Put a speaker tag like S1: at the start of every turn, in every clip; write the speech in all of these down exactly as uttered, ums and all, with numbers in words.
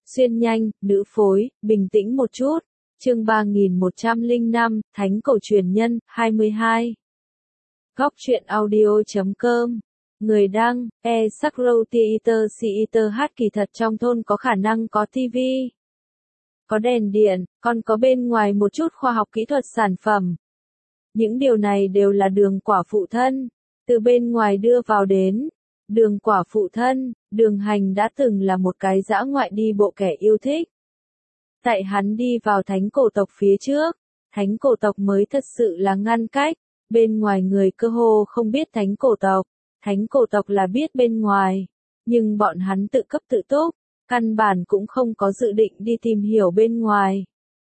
S1: xuyên nhanh, nữ phối, bình tĩnh một chút. Chương ba nghìn một trăm lẻ năm, Thánh Cổ Truyền Nhân, hai mươi hai. Góc truyện audio chấm com. Người đăng, e Sakrotiiter Siiter hát. Kỳ thật trong thôn có khả năng có tivi, có đèn điện, còn có bên ngoài một chút khoa học kỹ thuật sản phẩm. Những điều này đều là Đường Quả phụ thân từ bên ngoài đưa vào đến. Đường Quả phụ thân, Đường Hành đã từng là một cái dã ngoại đi bộ kẻ yêu thích. Tại hắn đi vào thánh cổ tộc phía trước, thánh cổ tộc mới thật sự là ngăn cách, bên ngoài người cơ hồ không biết thánh cổ tộc, thánh cổ tộc là biết bên ngoài, nhưng bọn hắn tự cấp tự túc, căn bản cũng không có dự định đi tìm hiểu bên ngoài.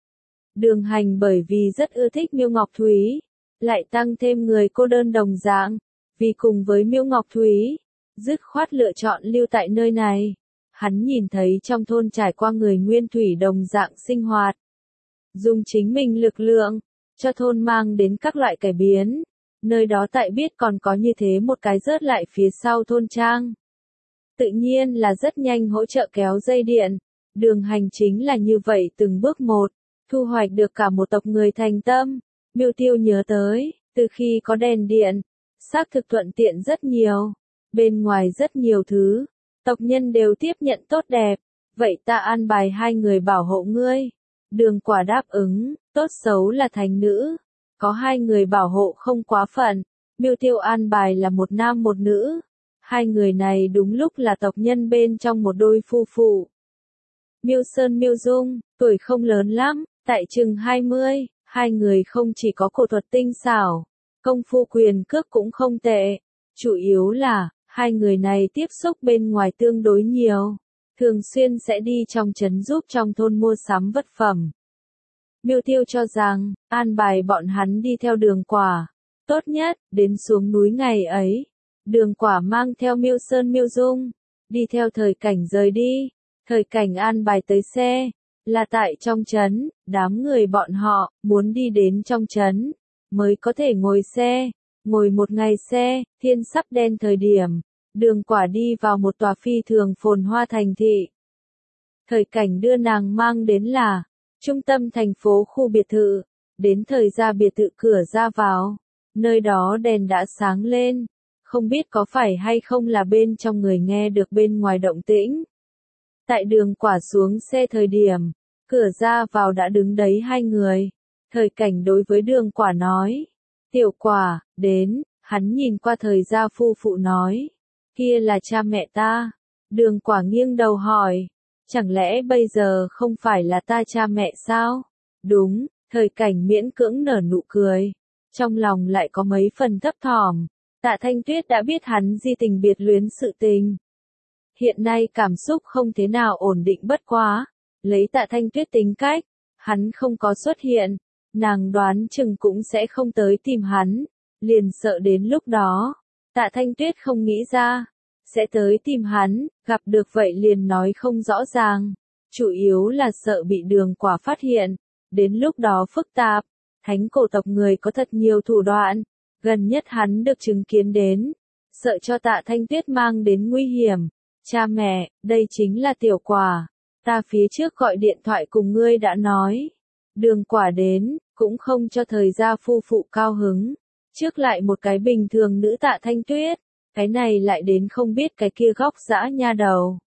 S1: Đường Hành bởi vì rất ưa thích Miêu Ngọc Thúy, lại tăng thêm người cô đơn đồng dạng, vì cùng với Miêu Ngọc Thúy, dứt khoát lựa chọn lưu tại nơi này. Hắn nhìn thấy trong thôn trải qua người nguyên thủy đồng dạng sinh hoạt, dùng chính mình lực lượng, cho thôn mang đến các loại cải biến, nơi đó tại biết còn có như thế một cái rớt lại phía sau thôn trang. Tự nhiên là rất nhanh hỗ trợ kéo dây điện, Đường Hành chính là như vậy từng bước một, thu hoạch được cả một tộc người thành tâm. Miêu Tiêu nhớ tới, từ khi có đèn điện, xác thực thuận tiện rất nhiều, bên ngoài rất nhiều thứ, tộc nhân đều tiếp nhận tốt đẹp, vậy ta an bài hai người bảo hộ ngươi. Đường Quả đáp ứng, tốt xấu là thành nữ, có hai người bảo hộ không quá phận. Miêu Tiêu an bài là một nam một nữ, hai người này đúng lúc là tộc nhân bên trong một đôi phu phụ. Miêu Sơn Miêu Dung, tuổi không lớn lắm, tại chừng hai mươi, hai người không chỉ có cổ thuật tinh xảo, công phu quyền cước cũng không tệ, chủ yếu là hai người này tiếp xúc bên ngoài tương đối nhiều, thường xuyên sẽ đi trong trấn giúp trong thôn mua sắm vật phẩm. Miêu Tiêu cho rằng, an bài bọn hắn đi theo Đường Quả, tốt nhất, đến xuống núi ngày ấy, Đường Quả mang theo Miêu Sơn Miêu Dung, đi theo Thời Cảnh rời đi, Thời Cảnh an bài tới xe, là tại trong trấn, đám người bọn họ, muốn đi đến trong trấn, mới có thể ngồi xe, ngồi một ngày xe, thiên sắp đen thời điểm. Đường Quả đi vào một tòa phi thường phồn hoa thành thị. Thời Cảnh đưa nàng mang đến là trung tâm thành phố khu biệt thự, đến thời ra biệt thự cửa ra vào, nơi đó đèn đã sáng lên, không biết có phải hay không là bên trong người nghe được bên ngoài động tĩnh. Tại Đường Quả xuống xe thời điểm, cửa ra vào đã đứng đấy hai người. Thời Cảnh đối với Đường Quả nói, Tiểu Quả, đến. Hắn nhìn qua thời gia phu phụ nói, kia là cha mẹ ta. Đường Quả nghiêng đầu hỏi, chẳng lẽ bây giờ không phải là ta cha mẹ sao? Đúng. Thời Cảnh miễn cưỡng nở nụ cười, trong lòng lại có mấy phần thấp thỏm. Tạ Thanh Tuyết đã biết hắn di tình biệt luyến sự tình, hiện nay cảm xúc không thế nào ổn định, bất quá lấy Tạ Thanh Tuyết tính cách, hắn không có xuất hiện, nàng đoán chừng cũng sẽ không tới tìm hắn, liền sợ đến lúc đó, Tạ Thanh Tuyết không nghĩ ra, sẽ tới tìm hắn, gặp được vậy liền nói không rõ ràng, chủ yếu là sợ bị Đường Quả phát hiện, đến lúc đó phức tạp, thánh cổ tộc người có thật nhiều thủ đoạn, gần nhất hắn được chứng kiến đến, sợ cho Tạ Thanh Tuyết mang đến nguy hiểm. Cha mẹ, đây chính là Tiểu Quả, ta phía trước gọi điện thoại cùng ngươi đã nói. Đường Quả đến, cũng không cho thời gia phu phụ cao hứng, trước lại một cái bình thường nữ Tạ Thanh Tuyết, cái này lại đến không biết cái kia góc dã nha đầu.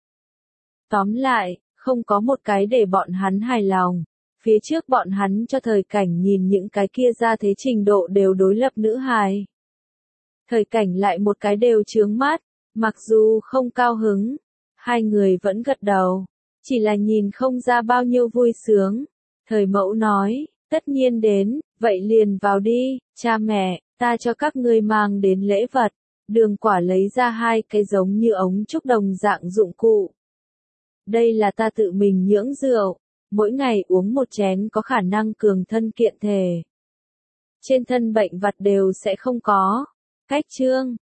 S1: Tóm lại, không có một cái để bọn hắn hài lòng, phía trước bọn hắn cho Thời Cảnh nhìn những cái kia ra thế trình độ đều đối lập nữ hài. Thời Cảnh lại một cái đều chướng mắt, mặc dù không cao hứng, hai người vẫn gật đầu, chỉ là nhìn không ra bao nhiêu vui sướng. Thời Mẫu nói, tất nhiên đến, vậy liền vào đi, cha mẹ, ta cho các ngươi mang đến lễ vật. Đường Quả lấy ra hai cái giống như ống trúc đồng dạng dụng cụ. Đây là ta tự mình nhưỡng rượu, mỗi ngày uống một chén có khả năng cường thân kiện thể. Trên thân bệnh vặt đều sẽ không có. Cách chương